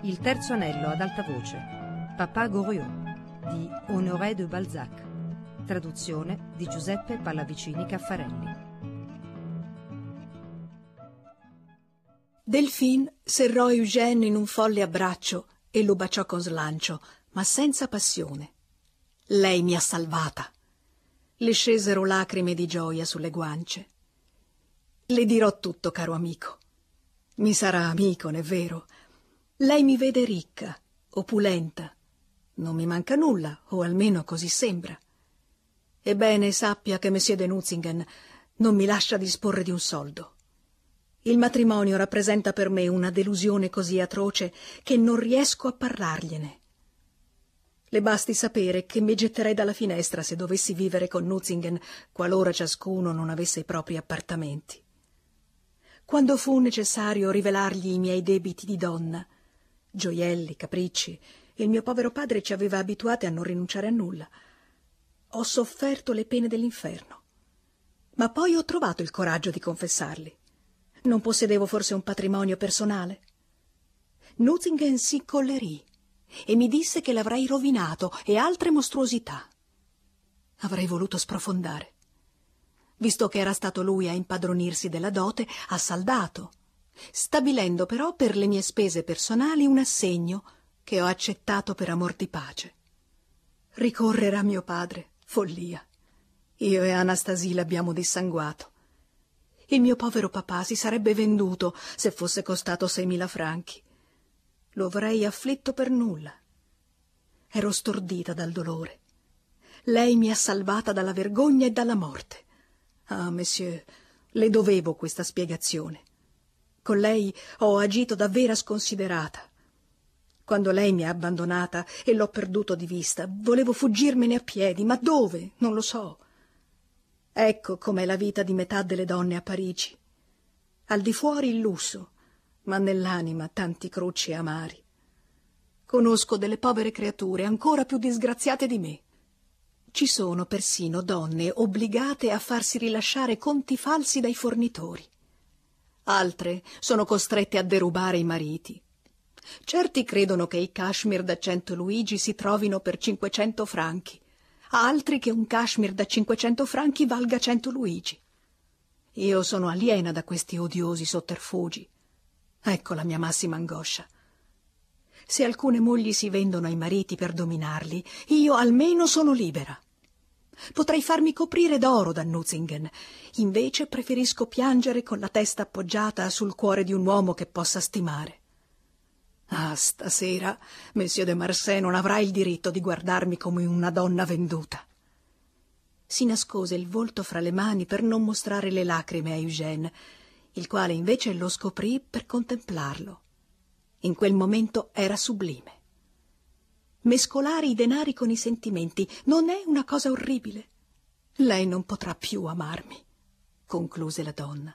Il terzo anello ad alta voce, Papa Goriot, di Honoré de Balzac. Traduzione di Giuseppe Pallavicini Caffarelli. Delphine serrò Eugène in un folle abbraccio e lo baciò con slancio, ma senza passione. Lei mi ha salvata. Le scesero lacrime di gioia sulle guance. Le dirò tutto, caro amico. Mi sarà amico, n'è vero? Lei mi vede ricca, opulenta. Non mi manca nulla, o almeno così sembra. Ebbene, sappia che Monsieur de Nucingen non mi lascia disporre di un soldo. Il matrimonio rappresenta per me una delusione così atroce che non riesco a parlargliene. Le basti sapere che mi getterei dalla finestra se dovessi vivere con Nucingen, qualora ciascuno non avesse i propri appartamenti. Quando fu necessario rivelargli i miei debiti di donna, gioielli, capricci, il mio povero padre ci aveva abituati a non rinunciare a nulla, ho sofferto le pene dell'inferno. Ma poi ho trovato il coraggio di confessarli. Non possedevo forse un patrimonio personale? Nucingen si incollerì e mi disse che l'avrei rovinato e altre mostruosità. Avrei voluto sprofondare. Visto che era stato lui a impadronirsi della dote, ha saldato, stabilendo però per le mie spese personali un assegno che ho accettato per amor di pace. Ricorrere a mio padre, follia. Io e Anastasie l'abbiamo dissanguato. Il mio povero papà si sarebbe venduto se fosse costato 6.000 franchi. Lo avrei afflitto per nulla. Ero stordita dal dolore. Lei mi ha salvata dalla vergogna e dalla morte. Ah, monsieur, le dovevo questa spiegazione. Con lei ho agito da vera sconsiderata. Quando lei mi ha abbandonata e l'ho perduto di vista, volevo fuggirmene a piedi, ma dove? Non lo so. Ecco com'è la vita di metà delle donne a Parigi. Al di fuori il lusso, ma nell'anima tanti crucci amari. Conosco delle povere creature ancora più disgraziate di me. Ci sono persino donne obbligate a farsi rilasciare conti falsi dai fornitori. Altre sono costrette a derubare i mariti. Certi credono che i cashmere da 100 luigi si trovino per 500 franchi, altri che un cashmere da 500 franchi valga 100 luigi. Io sono aliena da questi odiosi sotterfugi. Ecco la mia massima angoscia. Se alcune mogli si vendono ai mariti per dominarli, io almeno sono libera. Potrei farmi coprire d'oro da Nucingen, invece preferisco piangere con la testa appoggiata sul cuore di un uomo che possa stimare. Ah, stasera Monsieur de Marsay non avrà il diritto di guardarmi come una donna venduta. Si nascose il volto fra le mani per non mostrare le lacrime a Eugène, il quale invece lo scoprì per contemplarlo. In quel momento era sublime. Mescolare i denari con i sentimenti non è una cosa orribile? Lei non potrà più amarmi, concluse la donna.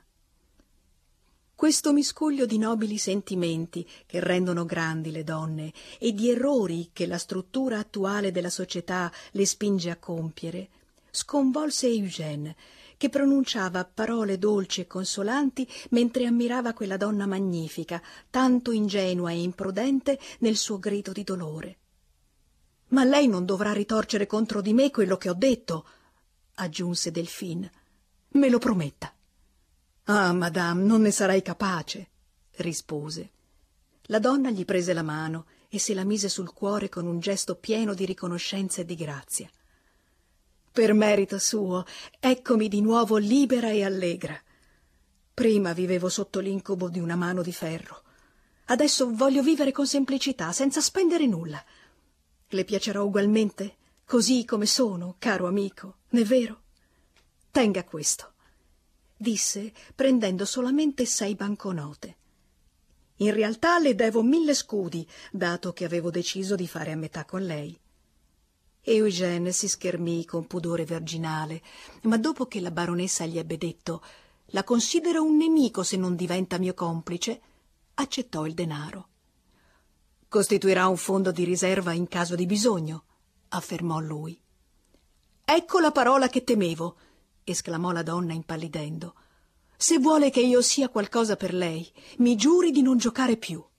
Questo miscuglio di nobili sentimenti che rendono grandi le donne e di errori che la struttura attuale della società le spinge a compiere sconvolse Eugène, che pronunciava parole dolci e consolanti mentre ammirava quella donna magnifica, tanto ingenua e imprudente nel suo grido di dolore. «Ma lei non dovrà ritorcere contro di me quello che ho detto», aggiunse Delphine. «Me lo prometta». «Ah, madame, non ne sarai capace», rispose. La donna gli prese la mano e se la mise sul cuore con un gesto pieno di riconoscenza e di grazia. «Per merito suo, eccomi di nuovo libera e allegra. Prima vivevo sotto l'incubo di una mano di ferro. Adesso voglio vivere con semplicità, senza spendere nulla. Le piacerò ugualmente, così come sono, caro amico, non è vero? Tenga questo», disse, prendendo solamente 6 banconote. «In realtà le devo 1000 scudi, dato che avevo deciso di fare a metà con lei». Eugène si schermì con pudore virginale, ma dopo che la baronessa gli ebbe detto «La considero un nemico se non diventa mio complice», accettò il denaro. «Costituirà un fondo di riserva in caso di bisogno», affermò lui. «Ecco la parola che temevo», esclamò la donna impallidendo. «Se vuole che io sia qualcosa per lei, mi giuri di non giocare più».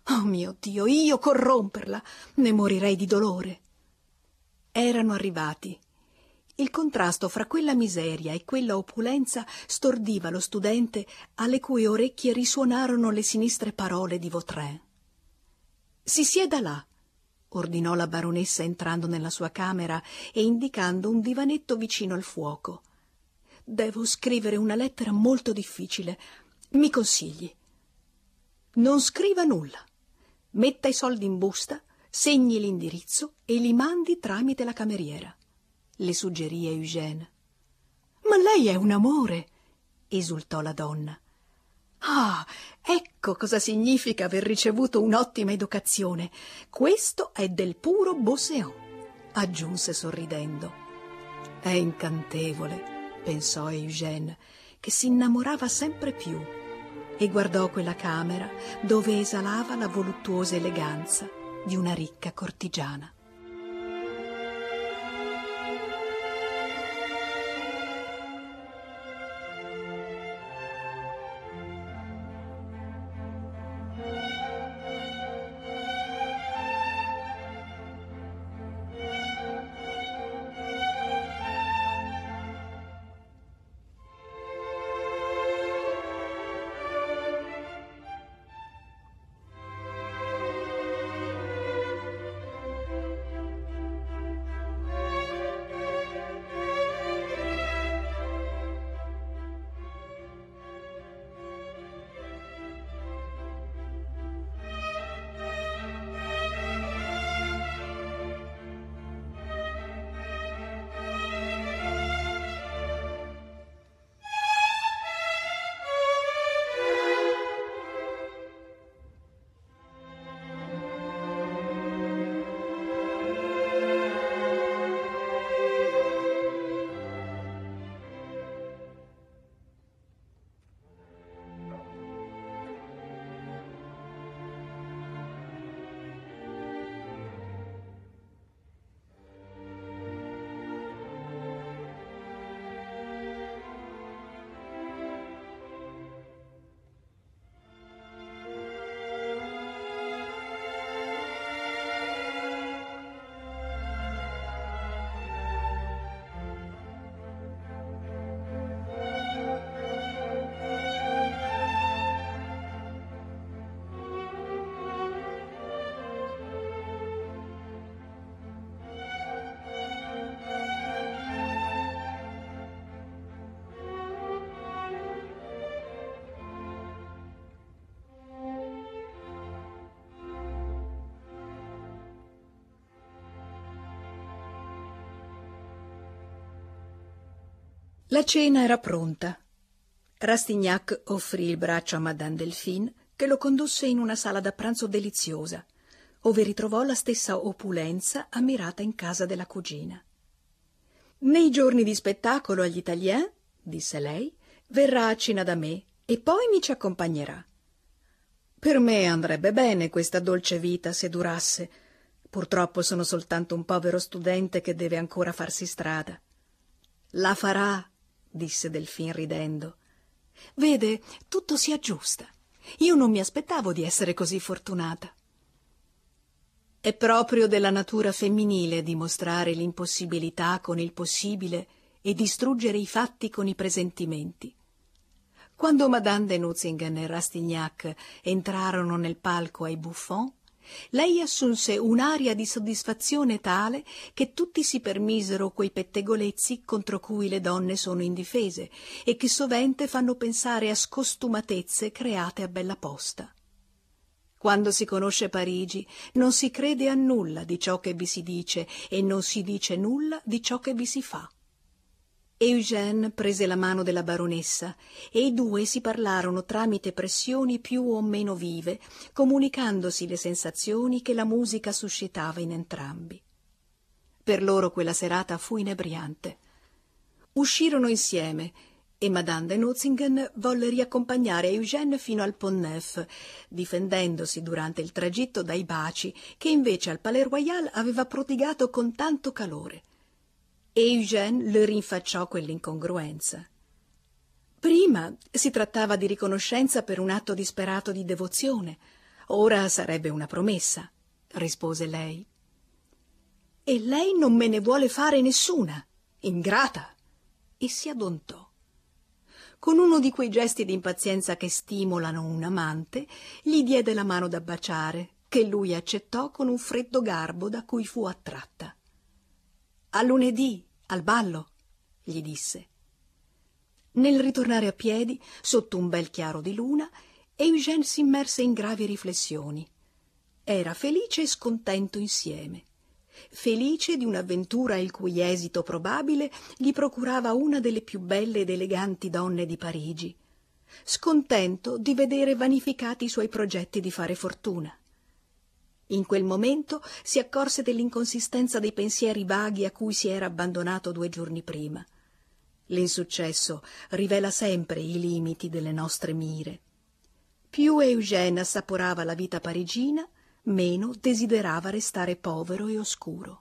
Oh mio Dio, io corromperla! Ne morirei di dolore. Erano arrivati. Il contrasto fra quella miseria e quella opulenza stordiva lo studente, alle cui orecchie risuonarono le sinistre parole di Vautrin. «Si sieda là», ordinò la baronessa entrando nella sua camera e indicando un divanetto vicino al fuoco. «Devo scrivere una lettera molto difficile. Mi consigli?» «Non scriva nulla. Metta i soldi in busta, segni l'indirizzo e li mandi tramite la cameriera», le suggerì Eugène. «Ma lei è un amore», esultò la donna. «Ah, ecco cosa significa aver ricevuto un'ottima educazione. Questo è del puro Beauséant», aggiunse sorridendo. «È incantevole», pensò Eugène, che si innamorava sempre più, e guardò quella camera dove esalava la voluttuosa eleganza di una ricca cortigiana. La cena era pronta. Rastignac offrì il braccio a Madame Delphine, che lo condusse in una sala da pranzo deliziosa, ove ritrovò la stessa opulenza ammirata in casa della cugina. «Nei giorni di spettacolo agli Italiens», disse lei, «verrà a cena da me e poi mi ci accompagnerà. Per me andrebbe bene questa dolce vita se durasse. Purtroppo sono soltanto un povero studente che deve ancora farsi strada». «La farà», disse Delphine ridendo. «Vede, tutto si aggiusta. Io non mi aspettavo di essere così fortunata». È proprio della natura femminile dimostrare l'impossibilità con il possibile e distruggere i fatti con i presentimenti. Quando Madame de Nucingen e Rastignac entrarono nel palco ai Buffon, lei assunse un'aria di soddisfazione tale che tutti si permisero quei pettegolezzi contro cui le donne sono indifese e che sovente fanno pensare a scostumatezze create a bella posta. Quando si conosce Parigi non si crede a nulla di ciò che vi si dice e non si dice nulla di ciò che vi si fa. Eugène prese la mano della baronessa e i due si parlarono tramite pressioni più o meno vive, comunicandosi le sensazioni che la musica suscitava in entrambi. Per loro quella serata fu inebriante. Uscirono insieme e Madame de Nucingen volle riaccompagnare Eugène fino al Pont Neuf, difendendosi durante il tragitto dai baci che invece al Palais Royal aveva prodigato con tanto calore. E Eugène le rinfacciò quell'incongruenza. Prima si trattava di riconoscenza per un atto disperato di devozione, Ora sarebbe una promessa, rispose lei. E lei non me ne vuole fare nessuna, ingrata. E si addontò. Con uno di quei gesti d'impazienza che stimolano un amante, gli diede la mano da baciare, che lui accettò con un freddo garbo da cui fu attratta. A lunedì, al ballo, gli disse. Nel ritornare a piedi, sotto un bel chiaro di luna, Eugène si immerse in gravi riflessioni. Era felice e scontento insieme. Felice di un'avventura il cui esito probabile gli procurava una delle più belle ed eleganti donne di Parigi. Scontento di vedere vanificati i suoi progetti di fare fortuna. In quel momento si accorse dell'inconsistenza dei pensieri vaghi a cui si era abbandonato 2 giorni prima. L'insuccesso rivela sempre i limiti delle nostre mire. Più Eugène assaporava la vita parigina, meno desiderava restare povero e oscuro.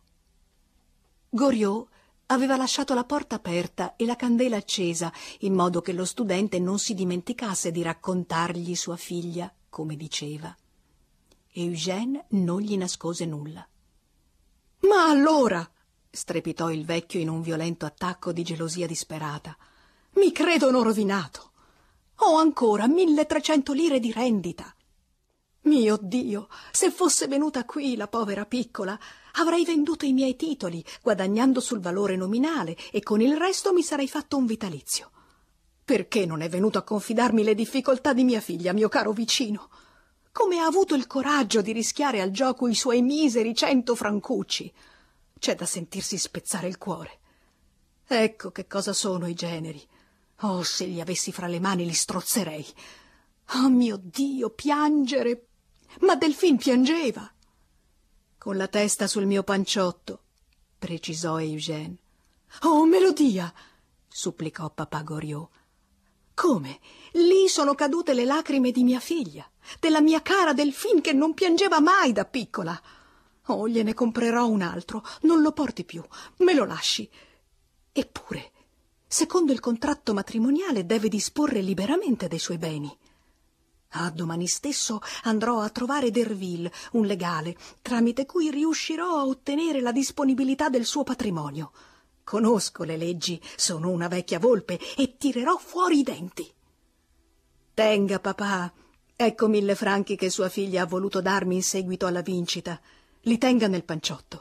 Goriot aveva lasciato la porta aperta e la candela accesa, in modo che lo studente non si dimenticasse di raccontargli sua figlia, come diceva. Eugène non gli nascose nulla. «Ma allora», strepitò il vecchio in un violento attacco di gelosia disperata, «mi credono rovinato. Ho ancora 1.300 lire di rendita. Mio Dio, se fosse venuta qui la povera piccola, avrei venduto i miei titoli, guadagnando sul valore nominale, e con il resto mi sarei fatto un vitalizio. Perché non è venuto a confidarmi le difficoltà di mia figlia, mio caro vicino? Come ha avuto il coraggio di rischiare al gioco i suoi miseri 100 francucci? C'è da sentirsi spezzare il cuore. Ecco che cosa sono i generi. Oh, se li avessi fra le mani li strozzerei. Oh mio Dio, piangere! Ma Delphine piangeva. Con la testa sul mio panciotto, precisò Eugène. Oh, melodia! Supplicò papà Goriot. Come? Lì sono cadute le lacrime di mia figlia, della mia cara Delphine che non piangeva mai da piccola. Oh, gliene comprerò un altro, non lo porti più, me lo lasci. Eppure, secondo il contratto matrimoniale, deve disporre liberamente dei suoi beni. Ah, domani stesso andrò a trovare Derville, un legale, tramite cui riuscirò a ottenere la disponibilità del suo patrimonio. Conosco le leggi, sono una vecchia volpe e tirerò fuori i denti. Tenga, papà, ecco 1.000 franchi che sua figlia ha voluto darmi in seguito alla vincita. Li tenga nel panciotto.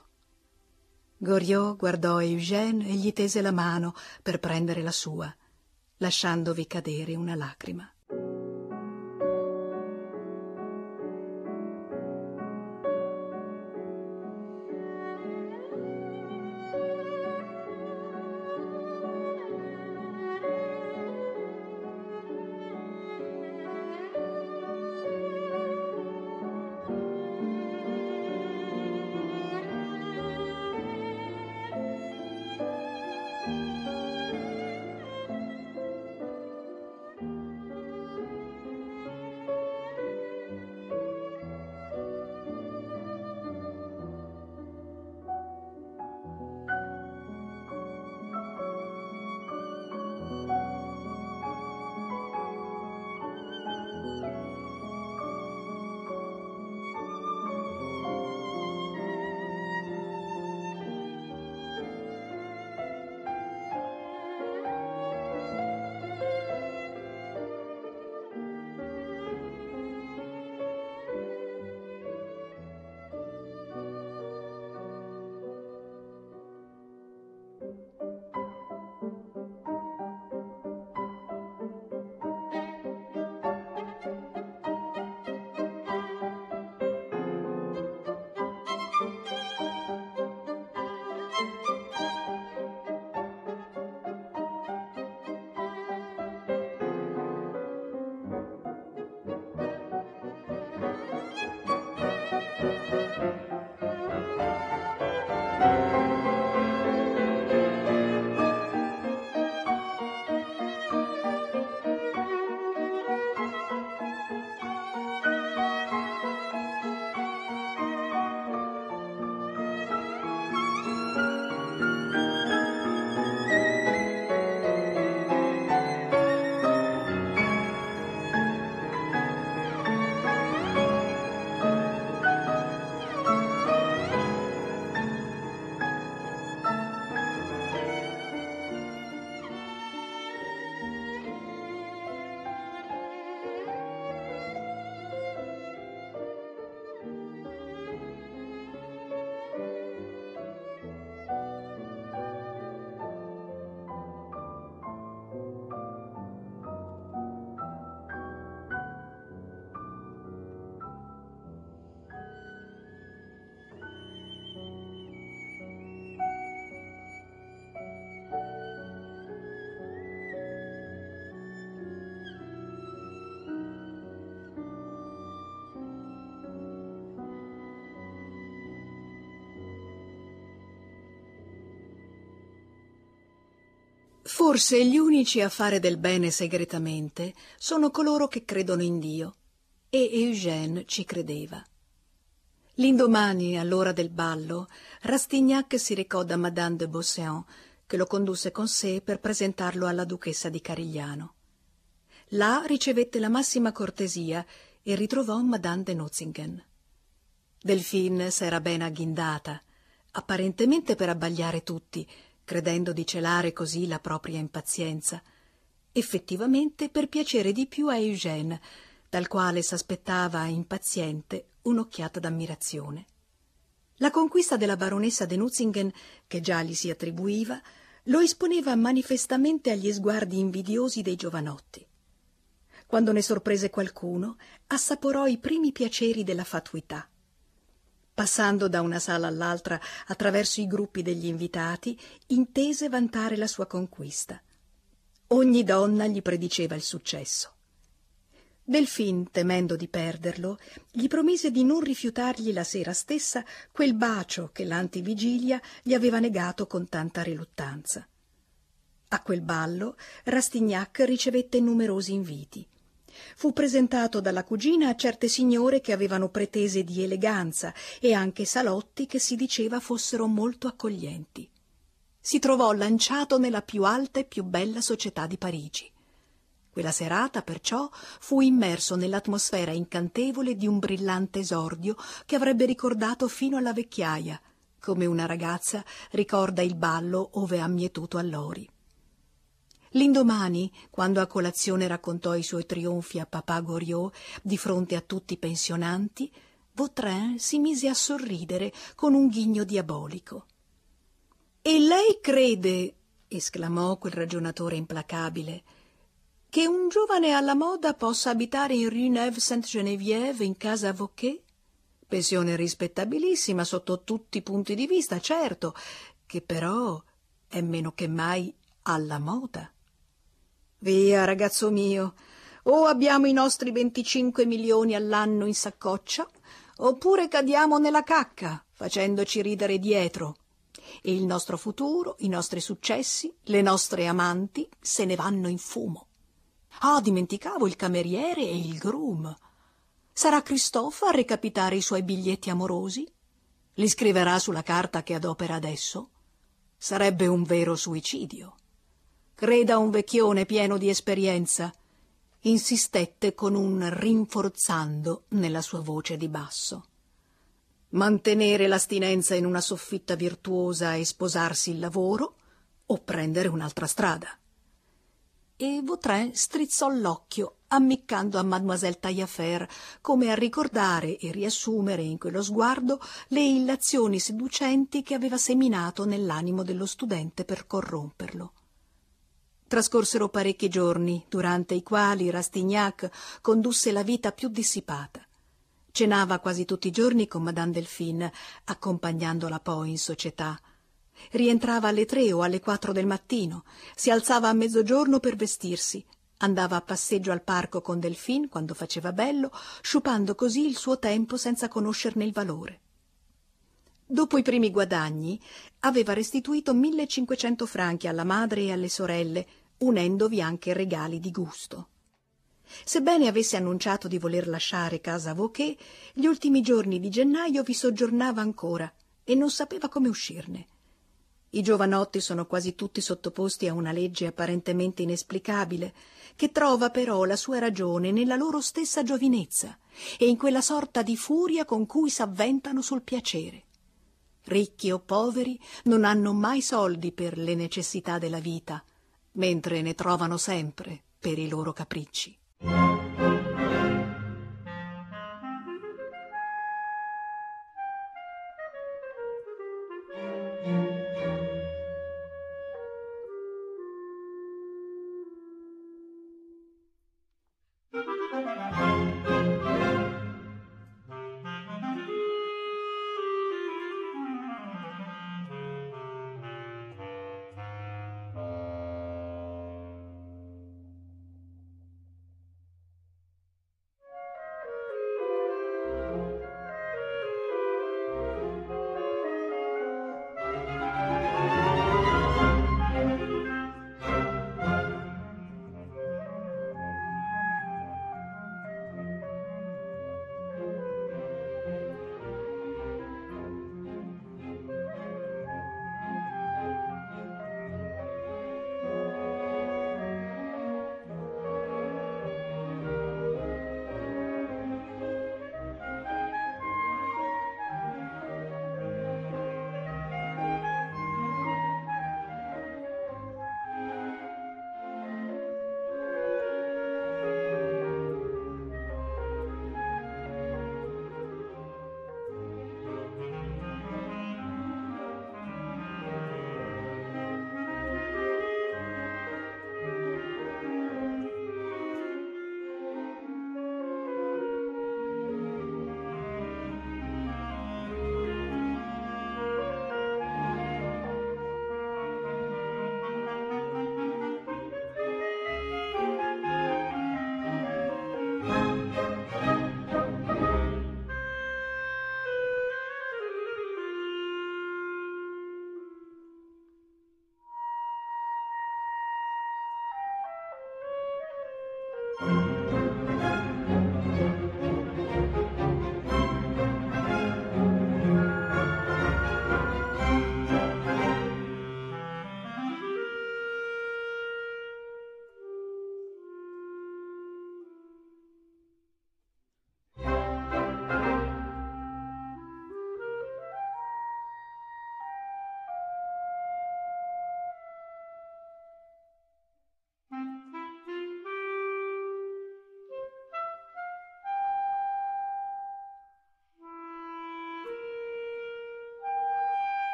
Goriot guardò Eugène e gli tese la mano per prendere la sua, lasciandovi cadere una lacrima. Forse gli unici a fare del bene segretamente sono coloro che credono in Dio, e Eugène ci credeva. L'indomani, all'ora del ballo, Rastignac si recò da Madame de Beauséant, che lo condusse con sé per presentarlo alla duchessa di Carigliano. Là ricevette la massima cortesia e ritrovò Madame de Nucingen. Delphine s'era ben agghindata, apparentemente per abbagliare tutti, credendo di celare così la propria impazienza, effettivamente per piacere di più a Eugène, dal quale s'aspettava impaziente un'occhiata d'ammirazione. La conquista della baronessa de Nucingen, che già gli si attribuiva, lo esponeva manifestamente agli sguardi invidiosi dei giovanotti. Quando ne sorprese qualcuno, assaporò i primi piaceri della fatuità. Passando da una sala all'altra attraverso i gruppi degli invitati, intese vantare la sua conquista. Ogni donna gli prediceva il successo. Delphine, temendo di perderlo, gli promise di non rifiutargli la sera stessa quel bacio che l'antivigilia gli aveva negato con tanta riluttanza. A quel ballo Rastignac ricevette numerosi inviti. Fu presentato dalla cugina a certe signore che avevano pretese di eleganza e anche salotti che si diceva fossero molto accoglienti. Si trovò lanciato nella più alta e più bella società di Parigi. Quella serata, perciò, fu immerso nell'atmosfera incantevole di un brillante esordio che avrebbe ricordato fino alla vecchiaia, come una ragazza ricorda il ballo ove ha mietuto allori. L'indomani, quando a colazione raccontò i suoi trionfi a papà Goriot di fronte a tutti i pensionanti, Vautrin si mise a sorridere con un ghigno diabolico. «E lei crede», esclamò quel ragionatore implacabile, «che un giovane alla moda possa abitare in Rue Neuve-Sainte-Geneviève in casa Vauquer? Pensione rispettabilissima sotto tutti i punti di vista, certo, che però è meno che mai alla moda. Via, ragazzo mio, o abbiamo i nostri 25 milioni all'anno in saccoccia, oppure cadiamo nella cacca, facendoci ridere dietro. E il nostro futuro, i nostri successi, le nostre amanti se ne vanno in fumo. Ah, dimenticavo il cameriere e il groom. Sarà Christophe a recapitare i suoi biglietti amorosi? Li scriverà sulla carta che adopera adesso? Sarebbe un vero suicidio. Creda un vecchione pieno di esperienza, insistette con un rinforzando nella sua voce di basso. Mantenere l'astinenza in una soffitta virtuosa e sposarsi il lavoro o prendere un'altra strada? E Vautrin strizzò l'occhio, ammiccando a Mademoiselle Taillefer, come a ricordare e riassumere in quello sguardo le illazioni seducenti che aveva seminato nell'animo dello studente per corromperlo. Trascorsero parecchi giorni, durante i quali Rastignac condusse la vita più dissipata. Cenava quasi tutti i giorni con Madame Delphine, accompagnandola poi in società. Rientrava alle 3 o alle 4 del mattino, si alzava a mezzogiorno per vestirsi, andava a passeggio al parco con Delphine quando faceva bello, sciupando così il suo tempo senza conoscerne il valore. Dopo i primi guadagni, aveva restituito 1.500 franchi alla madre e alle sorelle, unendovi anche regali di gusto. Sebbene avesse annunciato di voler lasciare casa Vauquer, gli ultimi giorni di gennaio vi soggiornava ancora e non sapeva come uscirne. I giovanotti sono quasi tutti sottoposti a una legge apparentemente inesplicabile, che trova però la sua ragione nella loro stessa giovinezza e in quella sorta di furia con cui s'avventano sul piacere. Ricchi o poveri non hanno mai soldi per le necessità della vita, mentre ne trovano sempre per i loro capricci.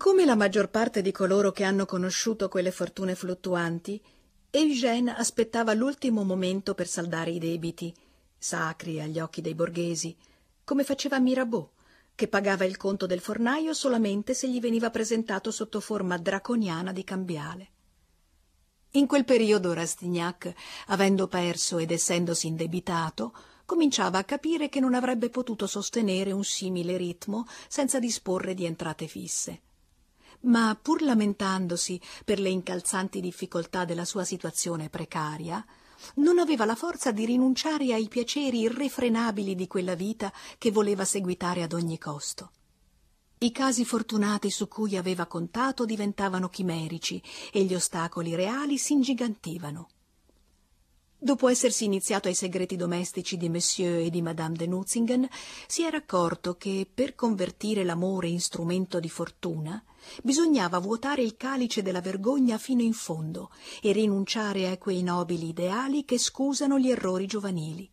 Come la maggior parte di coloro che hanno conosciuto quelle fortune fluttuanti, Eugène aspettava l'ultimo momento per saldare i debiti, sacri agli occhi dei borghesi, come faceva Mirabeau, che pagava il conto del fornaio solamente se gli veniva presentato sotto forma draconiana di cambiale. In quel periodo Rastignac, avendo perso ed essendosi indebitato, cominciava a capire che non avrebbe potuto sostenere un simile ritmo senza disporre di entrate fisse. Ma pur lamentandosi per le incalzanti difficoltà della sua situazione precaria, non aveva la forza di rinunciare ai piaceri irrefrenabili di quella vita che voleva seguitare ad ogni costo. I casi fortunati su cui aveva contato diventavano chimerici e gli ostacoli reali si ingigantivano. Dopo essersi iniziato ai segreti domestici di Monsieur e di Madame de Nucingen, si era accorto che per convertire l'amore in strumento di fortuna bisognava vuotare il calice della vergogna fino in fondo e rinunciare a quei nobili ideali che scusano gli errori giovanili.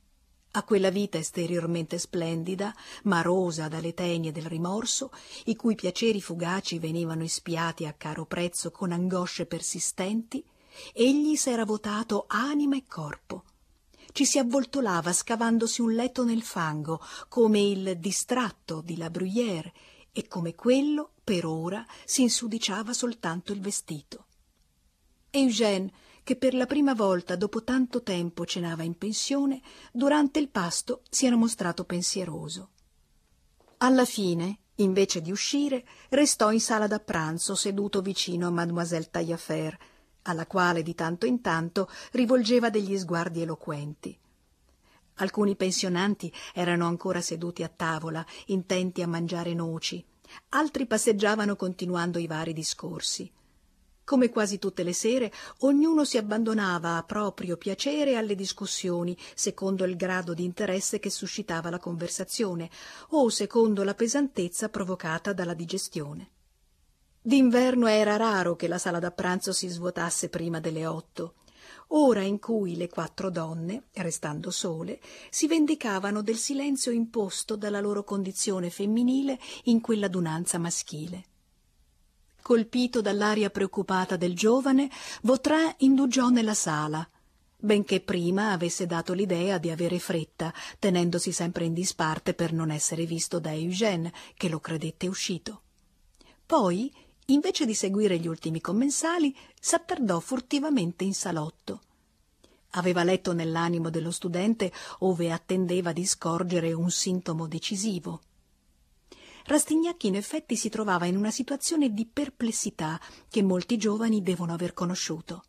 A quella vita esteriormente splendida, ma rosa dalle tenie del rimorso, i cui piaceri fugaci venivano espiati a caro prezzo con angosce persistenti, egli s'era votato anima e corpo. Ci si avvoltolava scavandosi un letto nel fango, come il distratto di La Bruyère, e come quello, per ora, si insudiciava soltanto il vestito. Eugène, che per la prima volta dopo tanto tempo cenava in pensione, durante il pasto si era mostrato pensieroso. Alla fine, invece di uscire, restò in sala da pranzo seduto vicino a Mademoiselle Taillefer, alla quale di tanto in tanto rivolgeva degli sguardi eloquenti. Alcuni pensionanti erano ancora seduti a tavola, intenti a mangiare noci, altri passeggiavano continuando i vari discorsi. Come quasi tutte le sere, ognuno si abbandonava a proprio piacere alle discussioni, secondo il grado di interesse che suscitava la conversazione, o secondo la pesantezza provocata dalla digestione. D'inverno era raro che la sala da pranzo si svuotasse prima delle 8, ora in cui le 4 donne, restando sole, si vendicavano del silenzio imposto dalla loro condizione femminile in quell'adunanza maschile. Colpito dall'aria preoccupata del giovane, Vautrin indugiò nella sala, benché prima avesse dato l'idea di avere fretta, tenendosi sempre in disparte per non essere visto da Eugène, che lo credette uscito. Poi, invece di seguire gli ultimi commensali, s'attardò furtivamente in salotto. Aveva letto nell'animo dello studente ove attendeva di scorgere un sintomo decisivo. Rastignac in effetti si trovava in una situazione di perplessità che molti giovani devono aver conosciuto.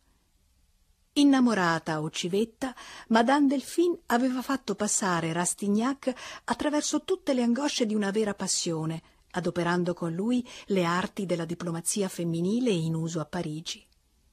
Innamorata o civetta, Madame Delphine aveva fatto passare Rastignac attraverso tutte le angosce di una vera passione, adoperando con lui le arti della diplomazia femminile in uso a Parigi.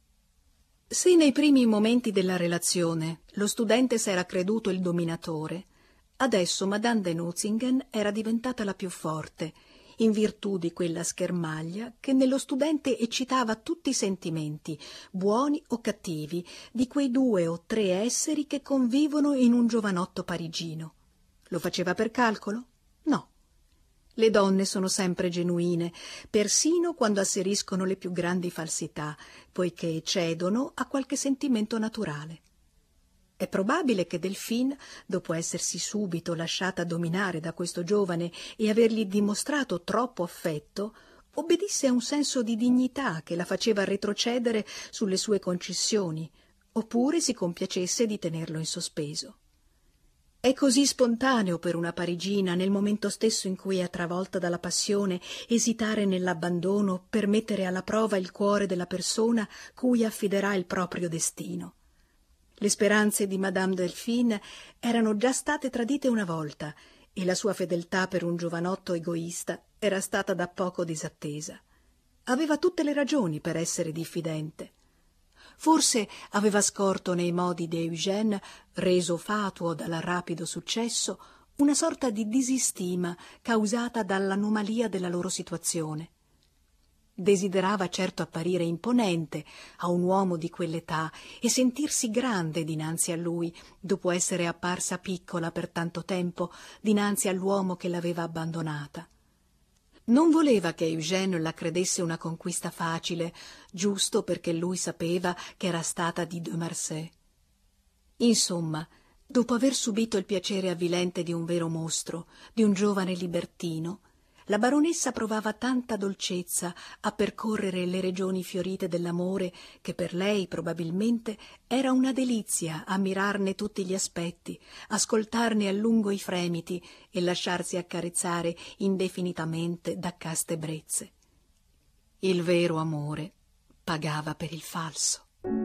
Se nei primi momenti della relazione lo studente s'era creduto il dominatore, adesso Madame de Nucingen era diventata la più forte, in virtù di quella schermaglia che nello studente eccitava tutti i sentimenti, buoni o cattivi, di quei 2 o 3 esseri che convivono in un giovanotto parigino. Lo faceva per calcolo? No. Le donne sono sempre genuine, persino quando asseriscono le più grandi falsità, poiché cedono a qualche sentimento naturale. È probabile che Delphine, dopo essersi subito lasciata dominare da questo giovane e avergli dimostrato troppo affetto, obbedisse a un senso di dignità che la faceva retrocedere sulle sue concessioni, oppure si compiacesse di tenerlo in sospeso. È così spontaneo per una parigina, nel momento stesso in cui è travolta dalla passione, esitare nell'abbandono per mettere alla prova il cuore della persona cui affiderà il proprio destino. Le speranze di Madame Delphine erano già state tradite una volta e la sua fedeltà per un giovanotto egoista era stata da poco disattesa. Aveva tutte le ragioni per essere diffidente. Forse aveva scorto nei modi di Eugène, reso fatuo dal rapido successo, una sorta di disistima causata dall'anomalia della loro situazione. Desiderava certo apparire imponente a un uomo di quell'età e sentirsi grande dinanzi a lui, dopo essere apparsa piccola per tanto tempo dinanzi all'uomo che l'aveva abbandonata. Non voleva che Eugène la credesse una conquista facile, giusto perché lui sapeva che era stata di De Marsay. Insomma, dopo aver subito il piacere avvilente di un vero mostro, di un giovane libertino, la baronessa provava tanta dolcezza a percorrere le regioni fiorite dell'amore che per lei probabilmente era una delizia ammirarne tutti gli aspetti, ascoltarne a lungo i fremiti e lasciarsi accarezzare indefinitamente da caste brezze. Il vero amore pagava per il falso.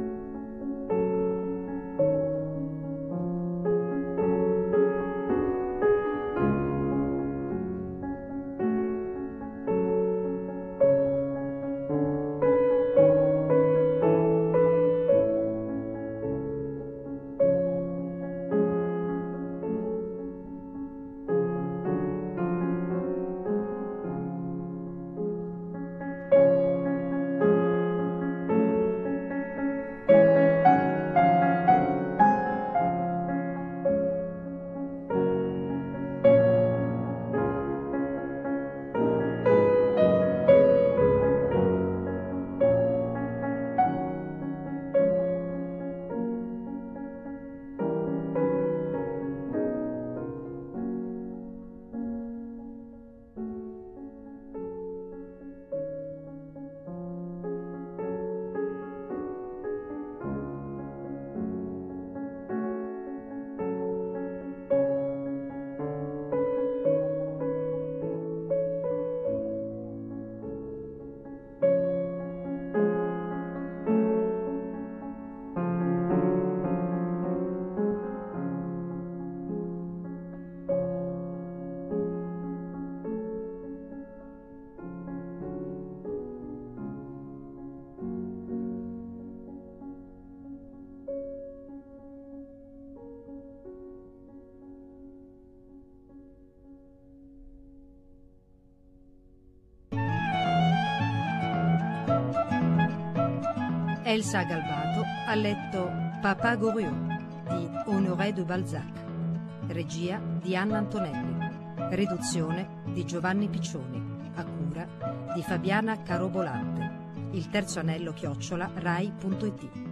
Elsa Galbato ha letto Papa Goriot di Honoré de Balzac, regia di Anna Antonelli, riduzione di Giovanni Piccioni, a cura di Fabiana Carobolante. Il terzo anello @rai.it